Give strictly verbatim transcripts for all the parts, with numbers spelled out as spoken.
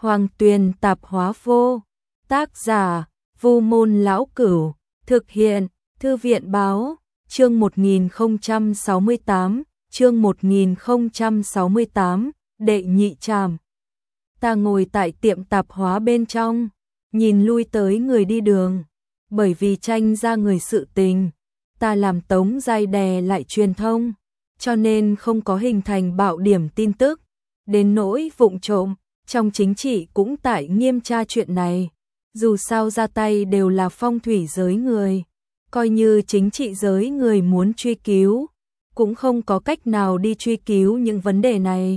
Hoàng Tuyền tạp hóa vô. Tác giả: Vu Môn Lão Cửu. Thực hiện: Thư viện báo. Chương một nghìn không trăm sáu mươi tám, chương một nghìn không trăm sáu mươi tám, đệ nhị trảm. Ta ngồi tại tiệm tạp hóa bên trong, nhìn lui tới người đi đường. Bởi vì tranh ra người sự tình, ta làm Tống Giai đè lại truyền thông, cho nên không có hình thành bạo điểm tin tức. Đến nỗi vụng trộm, trong chính trị cũng tại nghiêm tra chuyện này. Dù sao ra tay đều là phong thủy giới người, coi như chính trị giới người muốn truy cứu, cũng không có cách nào đi truy cứu những vấn đề này.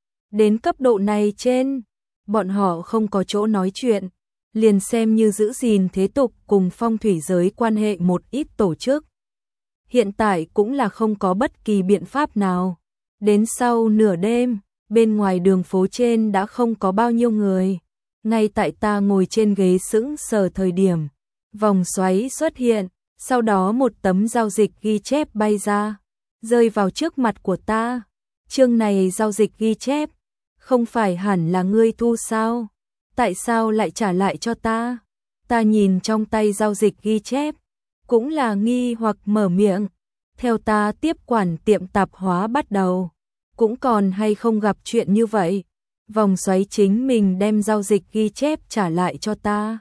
Đến cấp độ này trên, bọn họ không có chỗ nói chuyện, liền xem như giữ gìn thế tục cùng phong thủy giới quan hệ một ít tổ chức. Hiện tại cũng là không có bất kỳ biện pháp nào. Đến sau nửa đêm, bên ngoài đường phố trên đã không có bao nhiêu người. Ngay tại ta ngồi trên ghế sững sờ thời điểm, vòng xoáy xuất hiện, sau đó một tấm giao dịch ghi chép bay ra, rơi vào trước mặt của ta. Chương này giao dịch ghi chép, không phải hẳn là ngươi thu sao? Tại sao lại trả lại cho ta? Ta nhìn trong tay giao dịch ghi chép, cũng là nghi hoặc mở miệng. Theo ta tiếp quản tiệm tạp hóa bắt đầu, cũng còn hay không gặp chuyện như vậy. Vòng xoáy chính mình đem giao dịch ghi chép trả lại cho ta.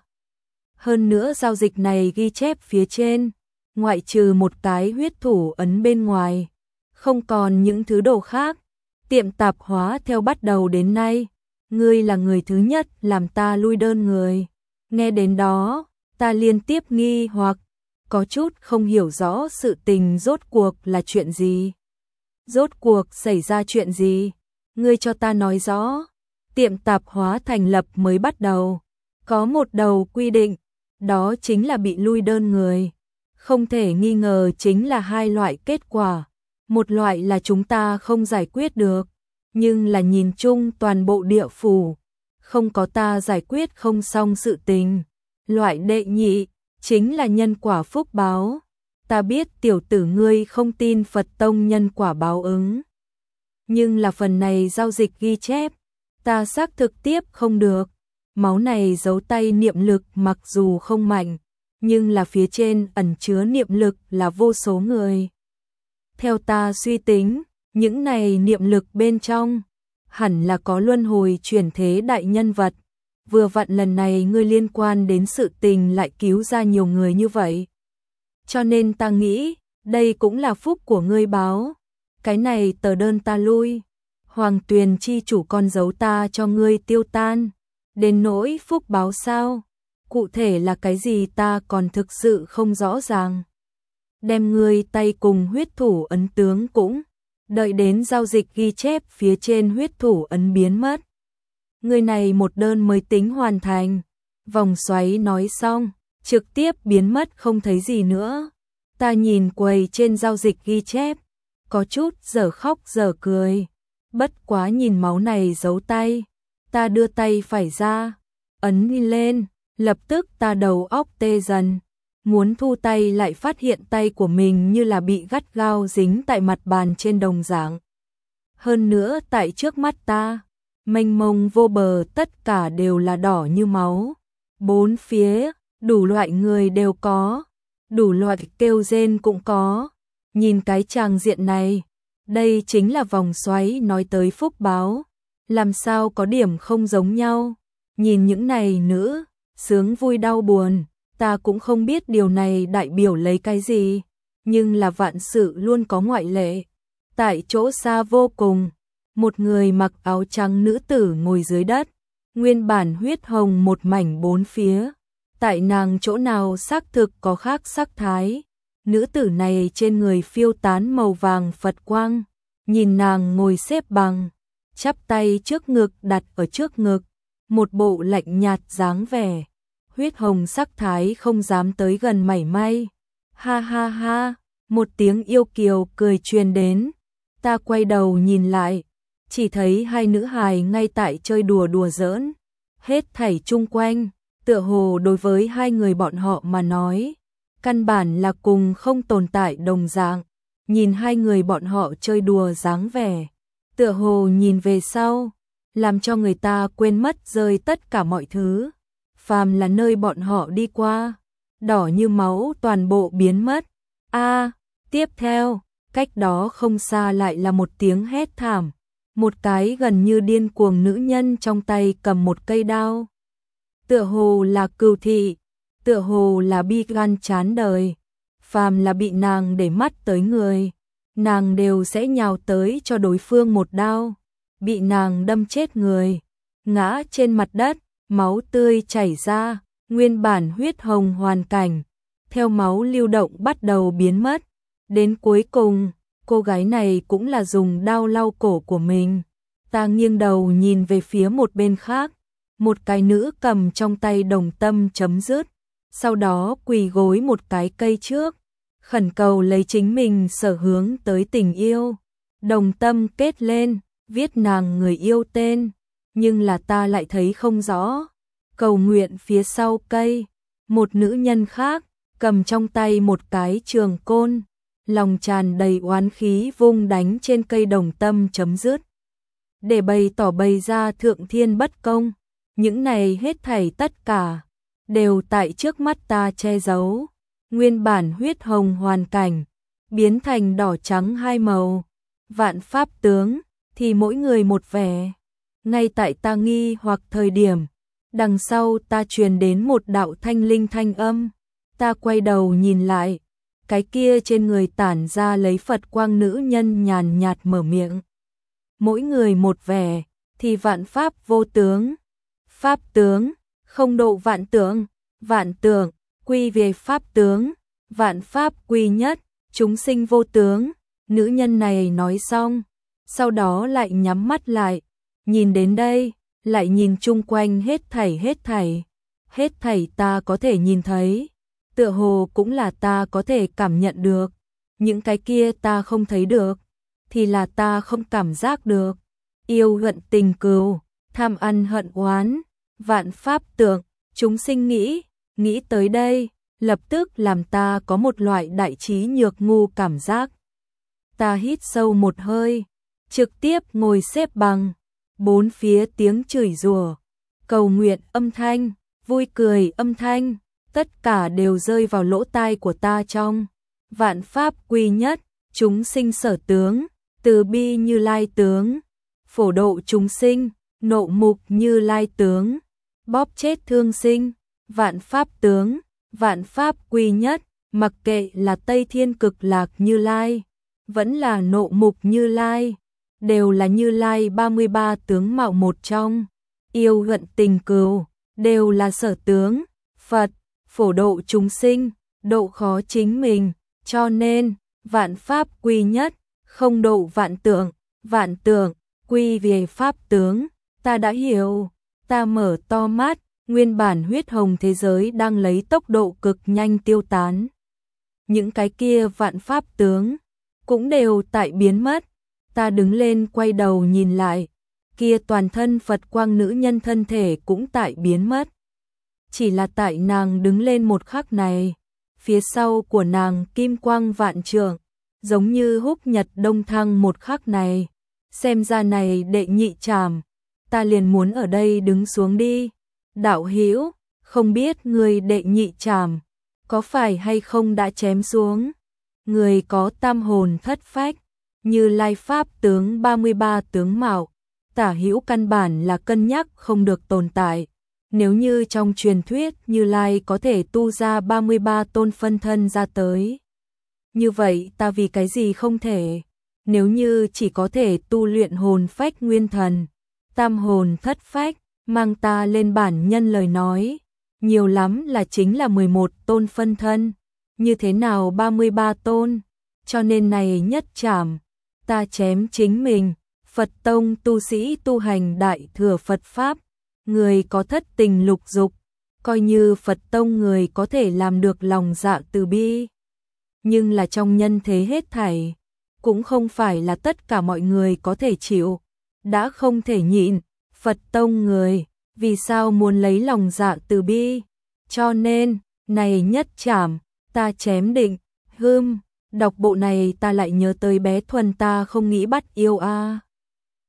Hơn nữa giao dịch này ghi chép phía trên, ngoại trừ một cái huyết thủ ấn bên ngoài, không còn những thứ đồ khác. Tiệm tạp hóa theo bắt đầu đến nay, ngươi là người thứ nhất làm ta lui đơn người. Nghe đến đó, ta liên tiếp nghi hoặc, có chút không hiểu rõ sự tình rốt cuộc là chuyện gì. Rốt cuộc xảy ra chuyện gì? Ngươi cho ta nói rõ. Tiệm tạp hóa thành lập mới bắt đầu, có một đầu quy định, đó chính là bị lui đơn người. Không thể nghi ngờ chính là hai loại kết quả. Một loại là chúng ta không giải quyết được, nhưng là nhìn chung toàn bộ địa phủ, không có ta giải quyết không xong sự tình. Loại đệ nhị, chính là nhân quả phúc báo. Ta biết tiểu tử ngươi không tin Phật tông nhân quả báo ứng, nhưng là phần này giao dịch ghi chép, ta xác thực tiếp không được. Máu này giấu tay niệm lực mặc dù không mạnh, nhưng là phía trên ẩn chứa niệm lực là vô số người. Theo ta suy tính, những này niệm lực bên trong, hẳn là có luân hồi chuyển thế đại nhân vật. Vừa vặn lần này ngươi liên quan đến sự tình lại cứu ra nhiều người như vậy. Cho nên ta nghĩ, đây cũng là phúc của ngươi báo. Cái này tờ đơn ta lui. Hoàng Tuyền chi chủ con dấu ta cho ngươi tiêu tan. Đến nỗi phúc báo sao? Cụ thể là cái gì ta còn thực sự không rõ ràng. Đem ngươi tay cùng huyết thủ ấn tướng cũng, đợi đến giao dịch ghi chép phía trên huyết thủ ấn biến mất. Ngươi này một đơn mới tính hoàn thành. Vòng xoáy nói xong, trực tiếp biến mất không thấy gì nữa. Ta nhìn quầy trên giao dịch ghi chép, có chút giờ khóc giờ cười. Bất quá nhìn máu này giấu tay, ta đưa tay phải ra, ấn lên, lập tức ta đầu óc tê dần. Muốn thu tay lại phát hiện tay của mình như là bị gắt gao dính tại mặt bàn trên đồng dạng. Hơn nữa tại trước mắt ta, mênh mông vô bờ tất cả đều là đỏ như máu. Bốn phía, đủ loại người đều có, đủ loại kêu rên cũng có. Nhìn cái tràng diện này, đây chính là vòng xoáy nói tới phúc báo. Làm sao có điểm không giống nhau. Nhìn những này nữ, sướng vui đau buồn, ta cũng không biết điều này đại biểu lấy cái gì. Nhưng là vạn sự luôn có ngoại lệ. Tại chỗ xa vô cùng, một người mặc áo trắng nữ tử ngồi dưới đất, nguyên bản huyết hồng một mảnh bốn phía. Tại nàng chỗ nào xác thực có khác sắc thái. Nữ tử này trên người phiêu tán màu vàng Phật quang, nhìn nàng ngồi xếp bằng, chắp tay trước ngực đặt ở trước ngực, một bộ lạnh nhạt dáng vẻ, huyết hồng sắc thái không dám tới gần mảy may. Ha ha ha, một tiếng yêu kiều cười truyền đến, ta quay đầu nhìn lại, chỉ thấy hai nữ hài ngay tại chơi đùa đùa giỡn, hết thảy chung quanh, tựa hồ đối với hai người bọn họ mà nói, căn bản là cùng không tồn tại đồng dạng. Nhìn hai người bọn họ chơi đùa dáng vẻ, tựa hồ nhìn về sau, làm cho người ta quên mất rơi tất cả mọi thứ. Phàm là nơi bọn họ đi qua, đỏ như máu toàn bộ biến mất. A, tiếp theo, cách đó không xa lại là một tiếng hét thảm. Một cái gần như điên cuồng nữ nhân trong tay cầm một cây đao. Tựa hồ là cừu thị, tựa hồ là bi gan chán đời. Phàm là bị nàng để mắt tới người, nàng đều sẽ nhào tới cho đối phương một đao. Bị nàng đâm chết người, ngã trên mặt đất, máu tươi chảy ra, nguyên bản huyết hồng hoàn cảnh, theo máu lưu động bắt đầu biến mất. Đến cuối cùng, cô gái này cũng là dùng đao lau cổ của mình. Ta nghiêng đầu nhìn về phía một bên khác, một cái nữ cầm trong tay đồng tâm chấm dứt, sau đó quỳ gối một cái cây trước, khẩn cầu lấy chính mình sở hướng tới tình yêu. Đồng tâm kết lên, viết nàng người yêu tên, nhưng là ta lại thấy không rõ. Cầu nguyện phía sau cây, một nữ nhân khác, cầm trong tay một cái trường côn, lòng tràn đầy oán khí vung đánh trên cây đồng tâm chấm dứt. Để bày tỏ bày ra thượng thiên bất công, những này hết thảy tất cả, đều tại trước mắt ta che giấu. Nguyên bản huyết hồng hoàn cảnh, biến thành đỏ trắng hai màu. Vạn pháp tướng, thì mỗi người một vẻ. Ngay tại ta nghi hoặc thời điểm, đằng sau ta truyền đến một đạo thanh linh thanh âm. Ta quay đầu nhìn lại, cái kia trên người tản ra lấy Phật quang nữ nhân nhàn nhạt mở miệng. Mỗi người một vẻ, thì vạn pháp vô tướng. Pháp tướng, không độ vạn tượng, vạn tượng, quy về pháp tướng, vạn pháp quy nhất, chúng sinh vô tướng. Nữ nhân này nói xong, sau đó lại nhắm mắt lại, nhìn đến đây, lại nhìn chung quanh hết thảy hết thảy. Hết thảy ta có thể nhìn thấy, tựa hồ cũng là ta có thể cảm nhận được. Những cái kia ta không thấy được, thì là ta không cảm giác được. Yêu hận tình cừu, tham ăn hận oán, vạn pháp tượng, chúng sinh nghĩ, nghĩ tới đây, lập tức làm ta có một loại đại trí nhược ngu cảm giác. Ta hít sâu một hơi, trực tiếp ngồi xếp bằng, bốn phía tiếng chửi rủa, cầu nguyện âm thanh, vui cười âm thanh, tất cả đều rơi vào lỗ tai của ta trong. Vạn pháp quy nhất, chúng sinh sở tướng, từ bi Như Lai tướng, phổ độ chúng sinh, nộ mục Như Lai tướng, bóp chết thương sinh, vạn pháp tướng, vạn pháp quy nhất, mặc kệ là Tây Thiên Cực Lạc Như Lai, vẫn là nộ mục Như Lai, đều là Như Lai ba mươi ba tướng mạo một trong. Yêu hận tình cừu, đều là sở tướng, Phật, phổ độ chúng sinh, độ khó chính mình, cho nên, vạn pháp quy nhất, không độ vạn tượng, vạn tượng, quy về pháp tướng. Ta đã hiểu, ta mở to mắt, nguyên bản huyết hồng thế giới đang lấy tốc độ cực nhanh tiêu tán. Những cái kia vạn pháp tướng, cũng đều tại biến mất. Ta đứng lên quay đầu nhìn lại, kia toàn thân Phật quang nữ nhân thân thể cũng tại biến mất. Chỉ là tại nàng đứng lên một khắc này, phía sau của nàng kim quang vạn trượng, giống như húc nhật đông thăng một khắc này. Xem ra này đệ nhị trảm, ta liền muốn ở đây đứng xuống đi. Đạo hữu, không biết người đệ nhị trảm, có phải hay không đã chém xuống? Người có tam hồn thất phách, Như Lai pháp tướng ba mươi ba tướng mạo, tả hữu căn bản là cân nhắc không được tồn tại. Nếu như trong truyền thuyết Như Lai có thể tu ra ba mươi ba tôn phân thân ra tới, như vậy ta vì cái gì không thể? Nếu như chỉ có thể tu luyện hồn phách nguyên thần, tam hồn thất phách, mang ta lên bản nhân lời nói, nhiều lắm là chính là mười một tôn phân thân, như thế nào ba mươi ba tôn? Cho nên này nhất trảm, ta chém chính mình. Phật tông tu sĩ tu hành đại thừa Phật pháp, người có thất tình lục dục, coi như Phật tông người có thể làm được lòng dạ từ bi. Nhưng là trong nhân thế hết thảy, cũng không phải là tất cả mọi người có thể chịu, đã không thể nhịn. Phật tông người, vì sao muốn lấy lòng dạ từ bi? Cho nên, này nhất trảm, ta chém định. Hưm, đọc bộ này ta lại nhớ tới bé Thuần ta không nghĩ bắt yêu a.